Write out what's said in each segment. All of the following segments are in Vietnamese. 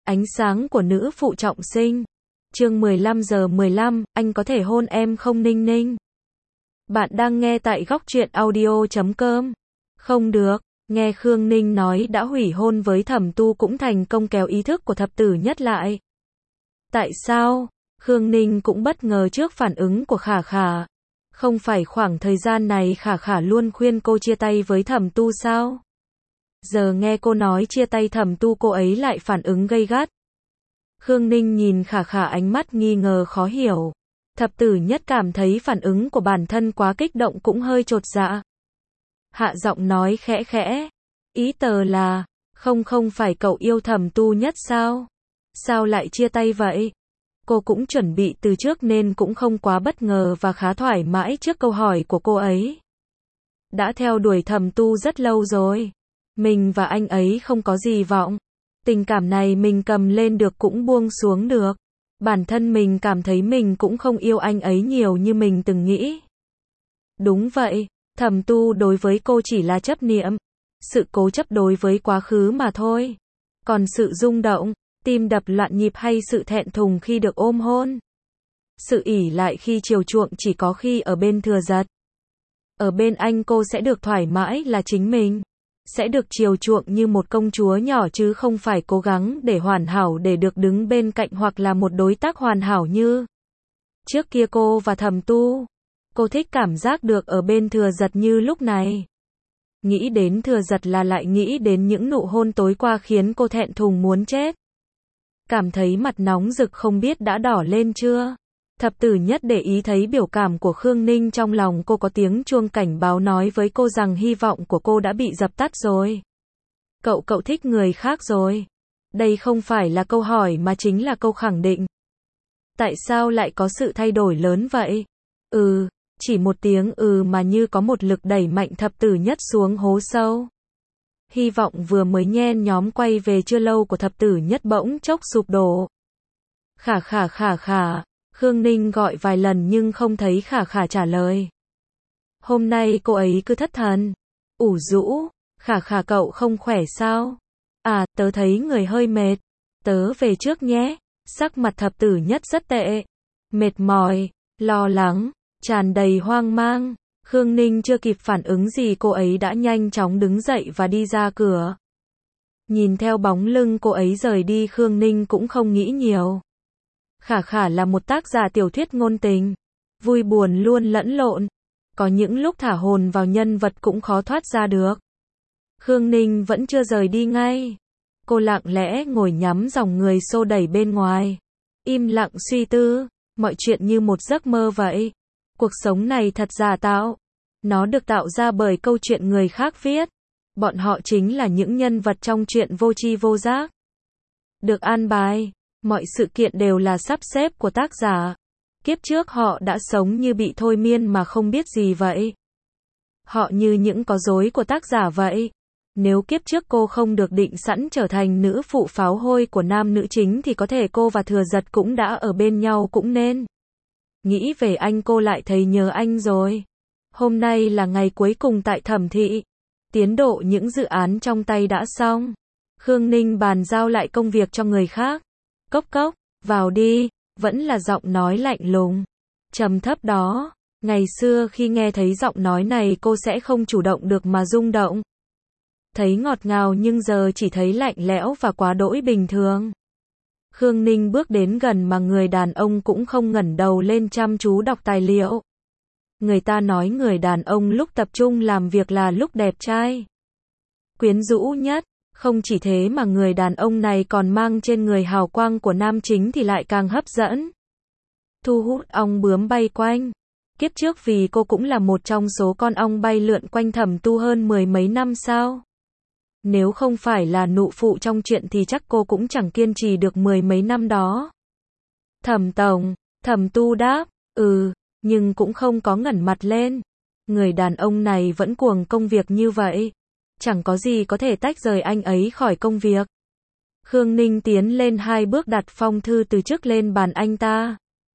Ánh sáng của nữ phụ trọng sinh. Chương 15:15, anh có thể hôn em không Ninh Ninh? Bạn đang nghe tại Góc Truyện Audio.com. Không được, nghe Khương Ninh nói đã hủy hôn với Thẩm Tu cũng thành công kéo ý thức của thập tử nhất lại. Tại sao? Khương Ninh cũng bất ngờ trước phản ứng của Khả Khả. Không phải khoảng thời gian này Khả Khả luôn khuyên cô chia tay với Thẩm Tu sao? Giờ nghe cô nói chia tay Thẩm Tu cô ấy lại phản ứng gay gắt. Khương Ninh nhìn Khả Khả ánh mắt nghi ngờ khó hiểu. Thập tử nhất cảm thấy phản ứng của bản thân quá kích động cũng hơi chột dạ. Hạ giọng nói khẽ khẽ. Ý tờ là, không phải cậu yêu Thẩm Tu nhất sao? Sao lại chia tay vậy? Cô cũng chuẩn bị từ trước nên cũng không quá bất ngờ và khá thoải mái trước câu hỏi của cô ấy. Đã theo đuổi Thẩm Tu rất lâu rồi. Mình và anh ấy không có gì vọng. Tình cảm này mình cầm lên được cũng buông xuống được. Bản thân mình cảm thấy mình cũng không yêu anh ấy nhiều như mình từng nghĩ. Đúng vậy, Thẩm Tu đối với cô chỉ là chấp niệm. Sự cố chấp đối với quá khứ mà thôi. Còn sự rung động, tim đập loạn nhịp hay sự thẹn thùng khi được ôm hôn. Sự ỷ lại khi chiều chuộng chỉ có khi ở bên Thừa Dật. Ở bên anh cô sẽ được thoải mái là chính mình. Sẽ được chiều chuộng như một công chúa nhỏ chứ không phải cố gắng để hoàn hảo để được đứng bên cạnh hoặc là một đối tác hoàn hảo như trước kia cô và Thẩm Tu. Cô thích cảm giác được ở bên Thừa Dật như lúc này. Nghĩ đến Thừa Dật là lại nghĩ đến những nụ hôn tối qua khiến cô thẹn thùng muốn chết. Cảm thấy mặt nóng rực không biết đã đỏ lên chưa. Thập tử nhất để ý thấy biểu cảm của Khương Ninh trong lòng cô có tiếng chuông cảnh báo nói với cô rằng hy vọng của cô đã bị dập tắt rồi. Cậu thích người khác rồi. Đây không phải là câu hỏi mà chính là câu khẳng định. Tại sao lại có sự thay đổi lớn vậy? Chỉ một tiếng mà như có một lực đẩy mạnh thập tử nhất xuống hố sâu. Hy vọng vừa mới nhen nhóm quay về chưa lâu của thập tử nhất bỗng chốc sụp đổ. Khả. Khương Ninh gọi vài lần nhưng không thấy Khả Khả trả lời. Hôm nay cô ấy cứ thất thần, ủ rũ. Khả cậu không khỏe sao? À, tớ thấy người hơi mệt. Tớ về trước nhé. Sắc mặt thập tử nhất rất tệ. Mệt mỏi, lo lắng, tràn đầy hoang mang. Khương Ninh chưa kịp phản ứng gì cô ấy đã nhanh chóng đứng dậy và đi ra cửa. Nhìn theo bóng lưng cô ấy rời đi Khương Ninh cũng không nghĩ nhiều. Khả là một tác giả tiểu thuyết ngôn tình. Vui buồn luôn lẫn lộn. Có những lúc thả hồn vào nhân vật cũng khó thoát ra được. Khương Ninh vẫn chưa rời đi ngay. Cô lặng lẽ ngồi nhắm dòng người xô đẩy bên ngoài. Im lặng suy tư. Mọi chuyện như một giấc mơ vậy. Cuộc sống này thật giả tạo. Nó được tạo ra bởi câu chuyện người khác viết. Bọn họ chính là những nhân vật trong chuyện vô tri vô giác. Được an bài. Mọi sự kiện đều là sắp xếp của tác giả. Kiếp trước họ đã sống như bị thôi miên mà không biết gì vậy. Họ như những có rối của tác giả vậy. Nếu kiếp trước cô không được định sẵn trở thành nữ phụ pháo hôi của nam nữ chính thì có thể cô và Thừa Dật cũng đã ở bên nhau cũng nên. Nghĩ về anh cô lại thấy nhớ anh rồi. Hôm nay là ngày cuối cùng tại Thẩm thị. Tiến độ những dự án trong tay đã xong. Khương Ninh bàn giao lại công việc cho người khác. Cốc, vào đi, vẫn là giọng nói lạnh lùng, trầm thấp đó. Ngày xưa khi nghe thấy giọng nói này cô sẽ không chủ động được mà rung động. Thấy ngọt ngào nhưng giờ chỉ thấy lạnh lẽo và quá đỗi bình thường. Khương Ninh bước đến gần mà người đàn ông cũng không ngẩng đầu lên chăm chú đọc tài liệu. Người ta nói người đàn ông lúc tập trung làm việc là lúc đẹp trai, quyến rũ nhất. Không chỉ thế mà người đàn ông này còn mang trên người hào quang của nam chính thì lại càng hấp dẫn. Thu hút ong bướm bay quanh. Kiếp trước vì cô cũng là một trong số con ong bay lượn quanh Thẩm Tu hơn 10 mấy năm sao. Nếu không phải là nụ phụ trong chuyện thì chắc cô cũng chẳng kiên trì được 10 mấy năm đó. Thẩm tổng, Thẩm Tu đáp, nhưng cũng không có ngẩng mặt lên. Người đàn ông này vẫn cuồng công việc như vậy. Chẳng có gì có thể tách rời anh ấy khỏi công việc. Khương Ninh tiến lên 2 bước đặt phong thư từ chức lên bàn anh ta.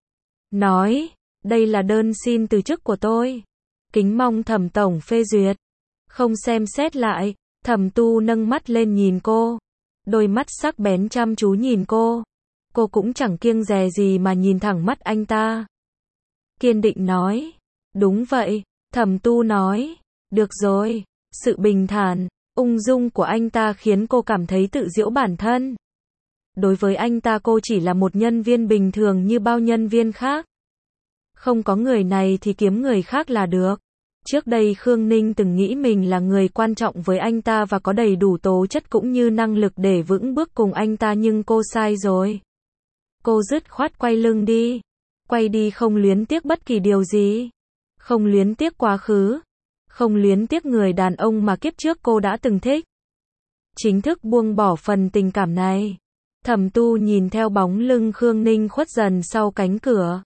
Nói, đây là đơn xin từ chức của tôi. Kính mong Thẩm tổng phê duyệt. Không xem xét lại, Thẩm Tu nâng mắt lên nhìn cô. Đôi mắt sắc bén chăm chú nhìn cô. Cô cũng chẳng kiêng dè gì mà nhìn thẳng mắt anh ta. Kiên định nói. Đúng vậy, Thẩm Tu nói. Được rồi. Sự bình thản, ung dung của anh ta khiến cô cảm thấy tự giễu bản thân. Đối với anh ta cô chỉ là một nhân viên bình thường như bao nhân viên khác. Không có người này thì kiếm người khác là được. Trước đây Khương Ninh từng nghĩ mình là người quan trọng với anh ta và có đầy đủ tố chất cũng như năng lực để vững bước cùng anh ta, nhưng cô sai rồi. Cô dứt khoát quay lưng đi. Quay đi không luyến tiếc bất kỳ điều gì. Không luyến tiếc quá khứ. Không luyến tiếc người đàn ông mà kiếp trước cô đã từng thích. Chính thức buông bỏ phần tình cảm này. Thẩm Tu nhìn theo bóng lưng Khương Ninh khuất dần sau cánh cửa.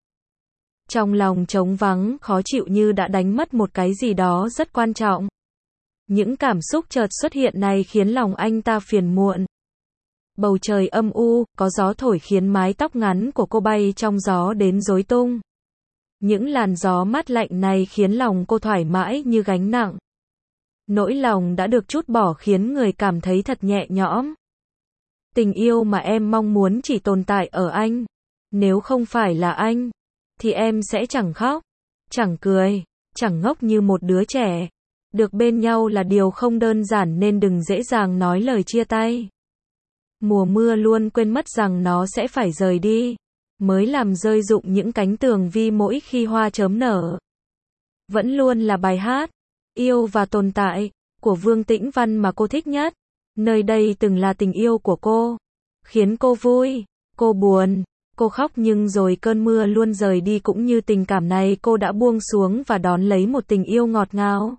Trong lòng trống vắng, khó chịu như đã đánh mất một cái gì đó rất quan trọng. Những cảm xúc chợt xuất hiện này khiến lòng anh ta phiền muộn. Bầu trời âm u, có gió thổi khiến mái tóc ngắn của cô bay trong gió đến rối tung. Những làn gió mát lạnh này khiến lòng cô thoải mái như gánh nặng. Nỗi lòng đã được trút bỏ khiến người cảm thấy thật nhẹ nhõm. Tình yêu mà em mong muốn chỉ tồn tại ở anh. Nếu không phải là anh, thì em sẽ chẳng khóc, chẳng cười, chẳng ngốc như một đứa trẻ. Được bên nhau là điều không đơn giản nên đừng dễ dàng nói lời chia tay. Mùa mưa luôn quên mất rằng nó sẽ phải rời đi, mới làm rơi rụng những cánh tường vi mỗi khi hoa chớm nở. Vẫn luôn là bài hát Yêu và Tồn Tại của Vương Tĩnh Văn mà cô thích nhất. Nơi đây từng là tình yêu của cô, khiến cô vui, cô buồn, cô khóc, nhưng rồi cơn mưa luôn rời đi, cũng như tình cảm này cô đã buông xuống và đón lấy một tình yêu ngọt ngào.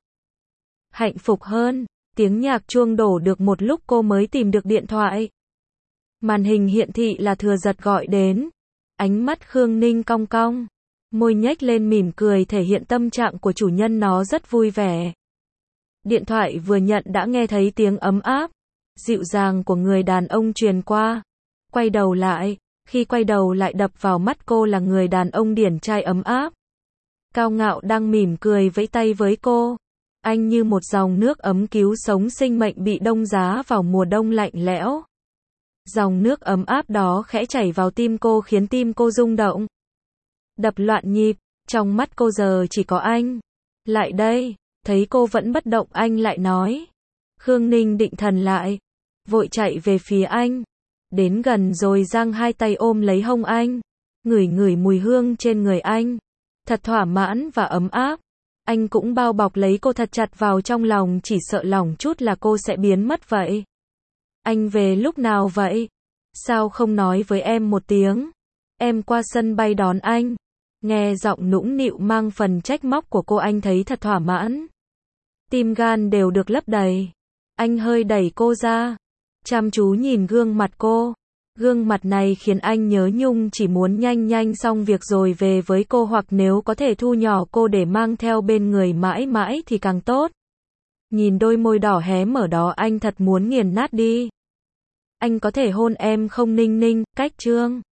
Hạnh phúc hơn, tiếng nhạc chuông đổ được một lúc cô mới tìm được điện thoại. Màn hình hiện thị là Thừa Giật gọi đến. Ánh mắt Khương Ninh cong cong, môi nhếch lên mỉm cười thể hiện tâm trạng của chủ nhân nó rất vui vẻ. Điện thoại vừa nhận đã nghe thấy tiếng ấm áp, dịu dàng của người đàn ông truyền qua. Quay đầu lại, khi quay đầu lại đập vào mắt cô là người đàn ông điển trai ấm áp. Cao ngạo đang mỉm cười vẫy tay với cô. Anh như một dòng nước ấm cứu sống sinh mệnh bị đông giá vào mùa đông lạnh lẽo. Dòng nước ấm áp đó khẽ chảy vào tim cô khiến tim cô rung động. Đập loạn nhịp, trong mắt cô giờ chỉ có anh. Lại đây, thấy cô vẫn bất động anh lại nói. Khương Ninh định thần lại, vội chạy về phía anh. Đến gần rồi giang hai tay ôm lấy hông anh. Ngửi ngửi mùi hương trên người anh. Thật thỏa mãn và ấm áp. Anh cũng bao bọc lấy cô thật chặt vào trong lòng, chỉ sợ lỏng chút là cô sẽ biến mất vậy. Anh về lúc nào vậy? Sao không nói với em một tiếng? Em qua sân bay đón anh. Nghe giọng nũng nịu mang phần trách móc của cô, anh thấy thật thỏa mãn. Tim gan đều được lấp đầy. Anh hơi đẩy cô ra, chăm chú nhìn gương mặt cô. Gương mặt này khiến anh nhớ nhung, chỉ muốn nhanh nhanh xong việc rồi về với cô, hoặc nếu có thể thu nhỏ cô để mang theo bên người mãi mãi thì càng tốt. Nhìn đôi môi đỏ hé mở đó anh thật muốn nghiền nát đi. Anh có thể hôn em không Ninh Ninh, cách Trương?